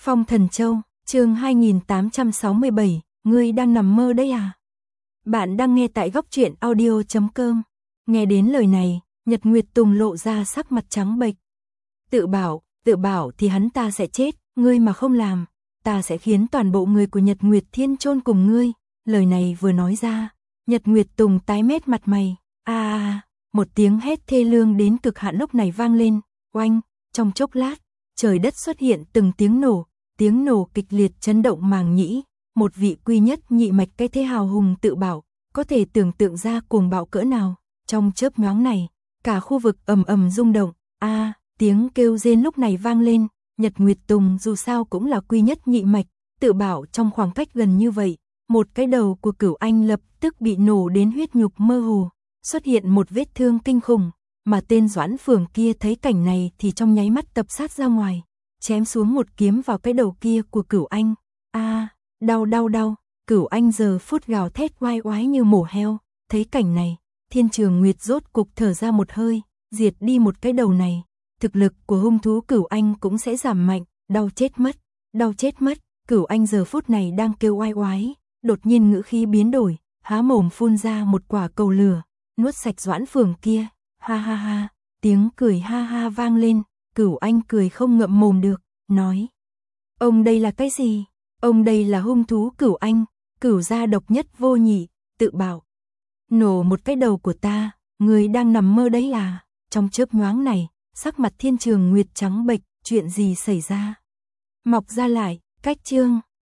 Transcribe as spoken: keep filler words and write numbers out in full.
Phong Thần Châu, chương hai nghìn tám trăm sáu mươi bảy, ngươi đang nằm mơ đấy à? Bạn đang nghe tại góc truyện audio chấm com. Nghe đến lời này, Nhật Nguyệt Tùng lộ ra sắc mặt trắng bệch. Tự bảo, tự bảo thì hắn ta sẽ chết, ngươi mà không làm, ta sẽ khiến toàn bộ người của Nhật Nguyệt Thiên chôn cùng ngươi. Lời này vừa nói ra, Nhật Nguyệt Tùng tái mét mặt mày. A a, một tiếng hét thê lương đến cực hạn lúc này vang lên, oanh, trong chốc lát, trời đất xuất hiện từng tiếng nổ, tiếng nổ kịch liệt chấn động màng nhĩ, một vị quy nhất nhị mạch cái thế hào hùng tự bảo, có thể tưởng tượng ra cuồng bạo cỡ nào. Trong chớp nhoáng này, cả khu vực ầm ầm rung động. A, tiếng kêu rên lúc này vang lên, Nhật Nguyệt Tùng dù sao cũng là quy nhất nhị mạch, tự bảo trong khoảng cách gần như vậy, một cái đầu của Cửu Anh lập tức bị nổ đến huyết nhục mơ hồ, xuất hiện một vết thương kinh khủng, mà tên Doãn Phường kia thấy cảnh này thì trong nháy mắt tập sát ra ngoài, chém xuống một kiếm vào cái đầu kia của Cửu Anh. A, đau đau đau, Cửu Anh giờ phút gào thét oai oái như mổ heo, thấy cảnh này, Thiên Trường Nguyệt rốt cục thở ra một hơi, diệt đi một cái đầu này, thực lực của hung thú Cửu Anh cũng sẽ giảm mạnh, đau chết mất, đau chết mất. Cửu Anh giờ phút này đang kêu oai oái, đột nhiên ngữ khí biến đổi, há mồm phun ra một quả cầu lửa, nuốt sạch Doãn Phường kia. Ha ha ha, tiếng cười ha ha vang lên, Cửu Anh cười không ngậm mồm được, nói: ông đây là cái gì? Ông đây là hung thú Cửu Anh, Cửu gia độc nhất vô nhị, tự bảo. Nổ một cái đầu của ta, người đang nằm mơ đấy à? Trong chớp nhoáng này, sắc mặt Thiên Trường Nguyệt trắng bệch, chuyện gì xảy ra? Mọc ra lại, cách chương.